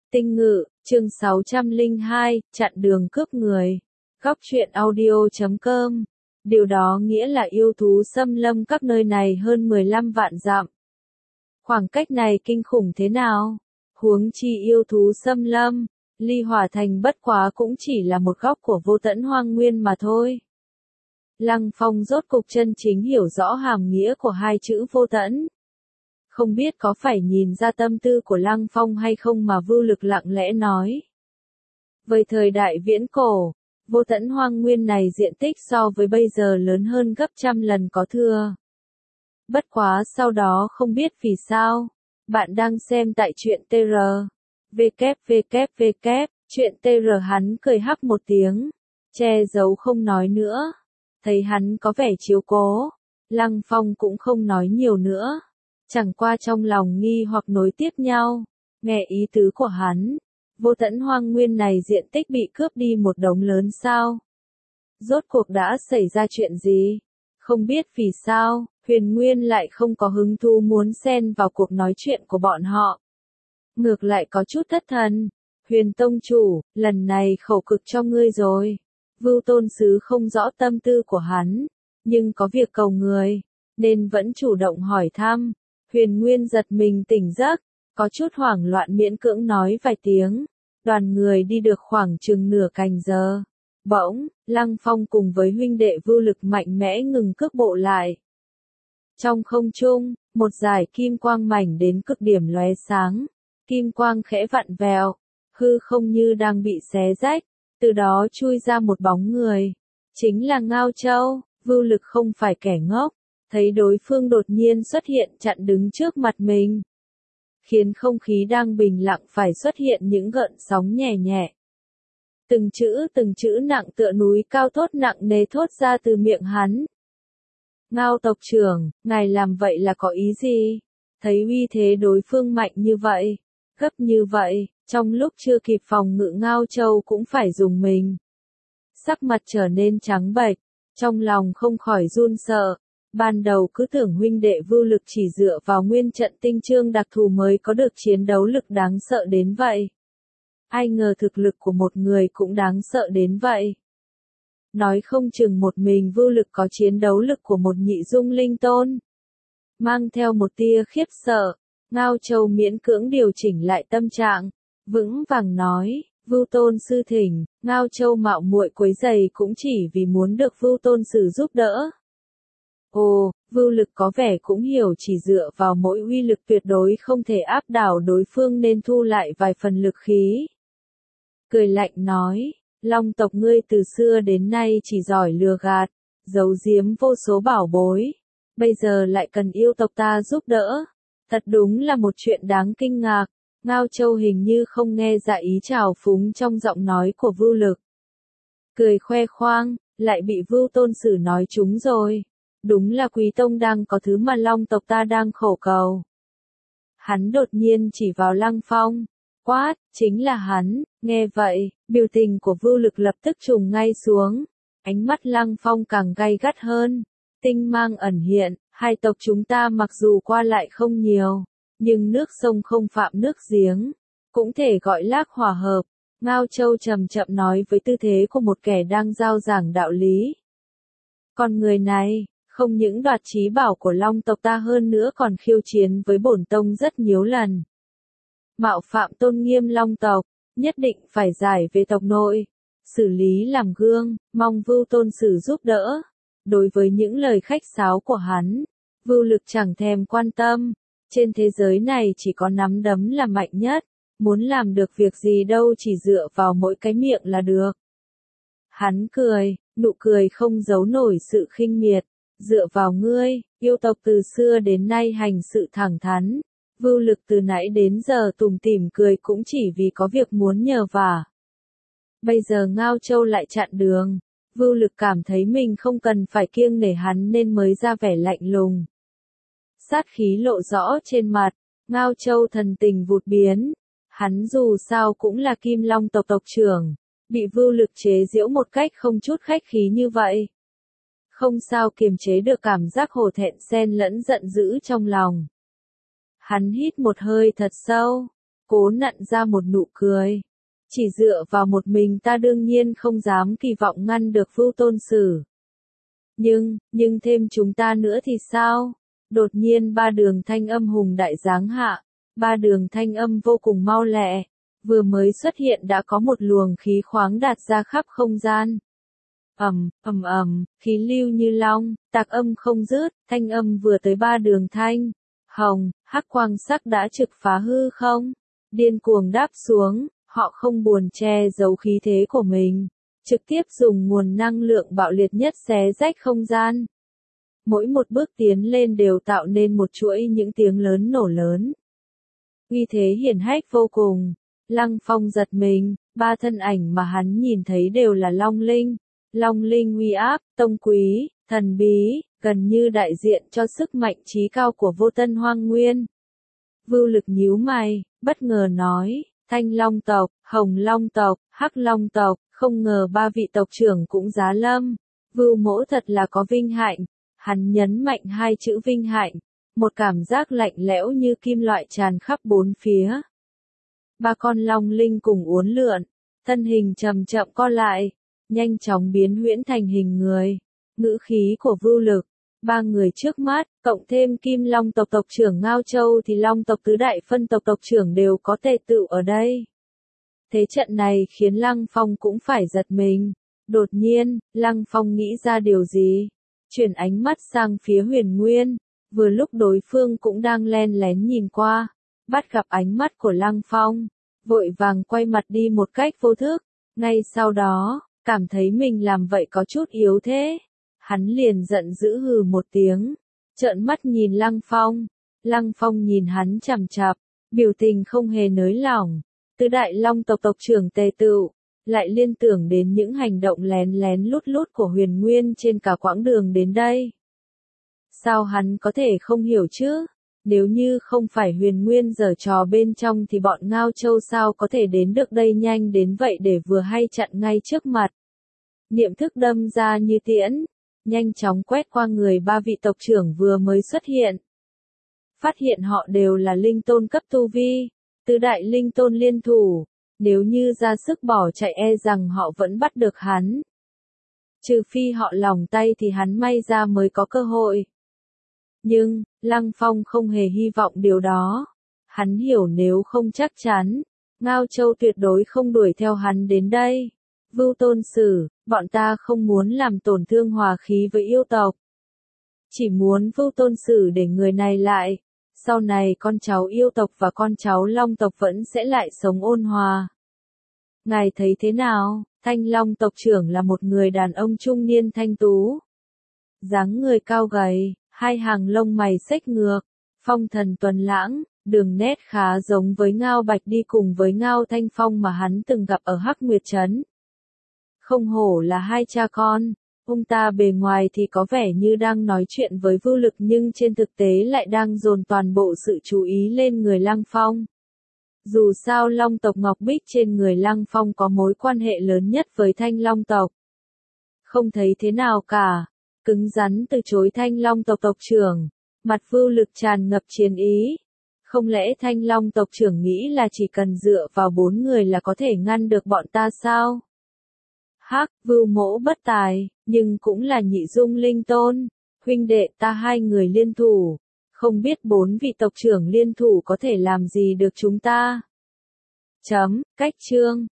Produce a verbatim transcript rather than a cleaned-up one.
Tinh Ngự, chương sáu trăm lẻ hai, chặn đường cướp người. Góc truyện audio chấm com. Điều đó nghĩa là yêu thú xâm lâm các nơi này hơn mười lăm vạn dặm. Khoảng cách này kinh khủng thế nào? Huống chi yêu thú xâm lâm, Ly Hỏa Thành bất quá cũng chỉ là một góc của vô tận hoang nguyên mà thôi. Lăng Phong rốt cục chân chính hiểu rõ hàm nghĩa của hai chữ vô tận. Không biết có phải nhìn ra tâm tư của Lăng Phong hay không mà Vưu Lực lặng lẽ nói. Với thời đại viễn cổ, vô tận hoang nguyên này diện tích so với bây giờ lớn hơn gấp trăm lần có thưa. Bất quá sau đó không biết vì sao, bạn đang xem tại truyện tê rờ. vê kép vê kép vê kép, truyện tê rờ hắn cười hắc một tiếng, che giấu không nói nữa. Thấy hắn có vẻ chiếu cố, Lăng Phong cũng không nói nhiều nữa. Chẳng qua trong lòng nghi hoặc nối tiếp nhau, nghe ý tứ của hắn, vô tận hoang nguyên này diện tích bị cướp đi một đống lớn sao? Rốt cuộc đã xảy ra chuyện gì? Không biết vì sao, Huyền Nguyên lại không có hứng thú muốn xen vào cuộc nói chuyện của bọn họ. Ngược lại có chút thất thần. Huyền Tông Chủ, lần này khẩu cực cho ngươi rồi. Vưu Tôn Sứ không rõ tâm tư của hắn, nhưng có việc cầu người, nên vẫn chủ động hỏi thăm. Huyền Nguyên giật mình tỉnh giấc, có chút hoảng loạn miễn cưỡng nói vài tiếng. Đoàn người đi được khoảng chừng nửa canh giờ. Bỗng, Lăng Phong cùng với huynh đệ Vưu Lực mạnh mẽ ngừng cước bộ lại. Trong không trung, một dải kim quang mảnh đến cực điểm lóe sáng. Kim quang khẽ vặn vẹo, hư không như đang bị xé rách, từ đó chui ra một bóng người. Chính là Ngao Châu. Vưu Lực không phải kẻ ngốc. Thấy đối phương đột nhiên xuất hiện chặn đứng trước mặt mình, khiến không khí đang bình lặng phải xuất hiện những gợn sóng nhẹ nhẹ. Từng chữ từng chữ nặng tựa núi cao thốt nặng nề thốt ra từ miệng hắn. Ngao tộc trưởng, ngài làm vậy là có ý gì? Thấy uy thế đối phương mạnh như vậy, gấp như vậy, trong lúc chưa kịp phòng ngự Ngao Châu cũng phải dùng mình. Sắc mặt trở nên trắng bệch, trong lòng không khỏi run sợ. Ban đầu cứ tưởng huynh đệ Vưu Lực chỉ dựa vào nguyên trận tinh chương đặc thù mới có được chiến đấu lực đáng sợ đến vậy. Ai ngờ thực lực của một người cũng đáng sợ đến vậy. Nói không chừng một mình Vưu Lực có chiến đấu lực của một nhị dung linh tôn. Mang theo một tia khiếp sợ, Ngao Châu miễn cưỡng điều chỉnh lại tâm trạng, vững vàng nói, Vưu Tôn sư thỉnh. Ngao Châu mạo muội quấy giày cũng chỉ vì muốn được Vưu Tôn sử giúp đỡ. Ồ, Vưu Lực có vẻ cũng hiểu chỉ dựa vào mỗi uy lực tuyệt đối không thể áp đảo đối phương nên thu lại vài phần lực khí. Cười lạnh nói, Long tộc ngươi từ xưa đến nay chỉ giỏi lừa gạt, giấu giếm vô số bảo bối. Bây giờ lại cần yêu tộc ta giúp đỡ. Thật đúng là một chuyện đáng kinh ngạc. Ngao Châu hình như không nghe ra ý trào phúng trong giọng nói của Vưu Lực. Cười khoe khoang, lại bị Vưu Tôn Sử nói trúng rồi. Đúng là Quý Tông đang có thứ mà Long tộc ta đang khổ cầu. Hắn đột nhiên chỉ vào Lăng Phong. Quát, chính là hắn. Nghe vậy, biểu tình của Vưu Lực lập tức trùng ngay xuống. Ánh mắt Lăng Phong càng gay gắt hơn. Tinh mang ẩn hiện, hai tộc chúng ta mặc dù qua lại không nhiều, nhưng nước sông không phạm nước giếng, cũng thể gọi lác hòa hợp. Ngao Châu chậm chậm nói với tư thế của một kẻ đang giao giảng đạo lý. Con người này, không những đoạt chí bảo của Long tộc ta hơn nữa còn khiêu chiến với bổn tông rất nhiều lần. Mạo phạm tôn nghiêm Long tộc, nhất định phải giải về tộc nội, xử lý làm gương, mong Vưu Tôn Sử giúp đỡ. Đối với những lời khách sáo của hắn, Vưu Lực chẳng thèm quan tâm. Trên thế giới này chỉ có nắm đấm là mạnh nhất, muốn làm được việc gì đâu chỉ dựa vào mỗi cái miệng là được. Hắn cười, nụ cười không giấu nổi sự khinh miệt. Dựa vào ngươi, yêu tộc từ xưa đến nay hành sự thẳng thắn. Vưu Lực từ nãy đến giờ tủm tỉm cười cũng chỉ vì có việc muốn nhờ vả. Bây giờ Ngao Châu lại chặn đường. Vưu Lực cảm thấy mình không cần phải kiêng nể hắn nên mới ra vẻ lạnh lùng. Sát khí lộ rõ trên mặt, Ngao Châu thần tình vụt biến. Hắn dù sao cũng là Kim Long tộc tộc trưởng, bị Vưu Lực chế giễu một cách không chút khách khí như vậy. Không sao kiềm chế được cảm giác hổ thẹn xen lẫn giận dữ trong lòng. Hắn hít một hơi thật sâu, cố nặn ra một nụ cười. Chỉ dựa vào một mình ta đương nhiên không dám kỳ vọng ngăn được Vưu Tôn Sử. Nhưng, nhưng thêm chúng ta nữa thì sao? Đột nhiên ba đường thanh âm hùng đại giáng hạ, ba đường thanh âm vô cùng mau lẹ, vừa mới xuất hiện đã có một luồng khí khoáng đạt ra khắp không gian. Ầm, ầm ầm, khí lưu như long, tạc âm không dứt, thanh âm vừa tới ba đường thanh, hồng, hắc quang sắc đã trực phá hư không, điên cuồng đáp xuống, họ không buồn che giấu khí thế của mình, trực tiếp dùng nguồn năng lượng bạo liệt nhất xé rách không gian. Mỗi một bước tiến lên đều tạo nên một chuỗi những tiếng lớn nổ lớn. Uy thế hiển hách vô cùng, Lăng Phong giật mình, ba thân ảnh mà hắn nhìn thấy đều là Long Linh. Long Linh uy áp, tông quý, thần bí, gần như đại diện cho sức mạnh trí cao của vô tân hoang nguyên. Vưu Lực nhíu mày, bất ngờ nói, Thanh Long tộc, Hồng Long tộc, Hắc Long tộc, không ngờ ba vị tộc trưởng cũng giá lâm. Vưu mỗ thật là có vinh hạnh. Hắn nhấn mạnh hai chữ vinh hạnh, một cảm giác lạnh lẽo như kim loại tràn khắp bốn phía. Ba con long linh cùng uốn lượn, thân hình chậm chậm co lại, nhanh chóng biến huyễn thành hình người. Ngữ khí của Vưu Lực, ba người trước mắt, cộng thêm Kim Long tộc tộc trưởng Ngao Châu thì Long tộc tứ đại phân tộc tộc trưởng đều có tề tựu ở đây. Thế trận này khiến Lăng Phong cũng phải giật mình. Đột nhiên, Lăng Phong nghĩ ra điều gì? Chuyển ánh mắt sang phía Huyền Nguyên, vừa lúc đối phương cũng đang len lén nhìn qua, bắt gặp ánh mắt của Lăng Phong, vội vàng quay mặt đi một cách vô thức, ngay sau đó, cảm thấy mình làm vậy có chút yếu thế. Hắn liền giận dữ hừ một tiếng, trợn mắt nhìn Lăng Phong, Lăng Phong nhìn hắn chằm chằm, biểu tình không hề nới lỏng, tứ đại long tộc tộc trưởng tề tựu. Lại liên tưởng đến những hành động lén lén lút lút của Huyền Nguyên trên cả quãng đường đến đây. Sao hắn có thể không hiểu chứ? Nếu như không phải Huyền Nguyên giở trò bên trong thì bọn Ngao Châu sao có thể đến được đây nhanh đến vậy để vừa hay chặn ngay trước mặt. Niệm thức đâm ra như tiễn, nhanh chóng quét qua người ba vị tộc trưởng vừa mới xuất hiện. Phát hiện họ đều là linh tôn cấp tu vi, tứ đại linh tôn liên thủ. Nếu như ra sức bỏ chạy e rằng họ vẫn bắt được hắn. Trừ phi họ lỏng tay thì hắn may ra mới có cơ hội. Nhưng, Lăng Phong không hề hy vọng điều đó. Hắn hiểu nếu không chắc chắn, Ngao Châu tuyệt đối không đuổi theo hắn đến đây. Vưu Tôn Sử, bọn ta không muốn làm tổn thương hòa khí với yêu tộc. Chỉ muốn Vưu Tôn Sử để người này lại. Sau này con cháu yêu tộc và con cháu long tộc vẫn sẽ lại sống ôn hòa. Ngài thấy thế nào? Thanh Long tộc trưởng là một người đàn ông trung niên thanh tú. Dáng người cao gầy, hai hàng lông mày xếch ngược, phong thần tuấn lãng, đường nét khá giống với Ngao Bạch đi cùng với Ngao Thanh Phong mà hắn từng gặp ở Hắc Nguyệt Trấn. Không hổ là hai cha con. Ông ta bề ngoài thì có vẻ như đang nói chuyện với Vưu Lực nhưng trên thực tế lại đang dồn toàn bộ sự chú ý lên người Lăng Phong. Dù sao Long tộc Ngọc Bích trên người Lăng Phong có mối quan hệ lớn nhất với Thanh Long tộc. Không thấy thế nào cả, cứng rắn từ chối Thanh Long tộc tộc trưởng, mặt Vưu Lực tràn ngập chiến ý. Không lẽ Thanh Long tộc trưởng nghĩ là chỉ cần dựa vào bốn người là có thể ngăn được bọn ta sao? Hắc, Vưu mỗ bất tài, nhưng cũng là nhị dung linh tôn, huynh đệ ta hai người liên thủ, không biết bốn vị tộc trưởng liên thủ có thể làm gì được chúng ta. Chấm, cách chương.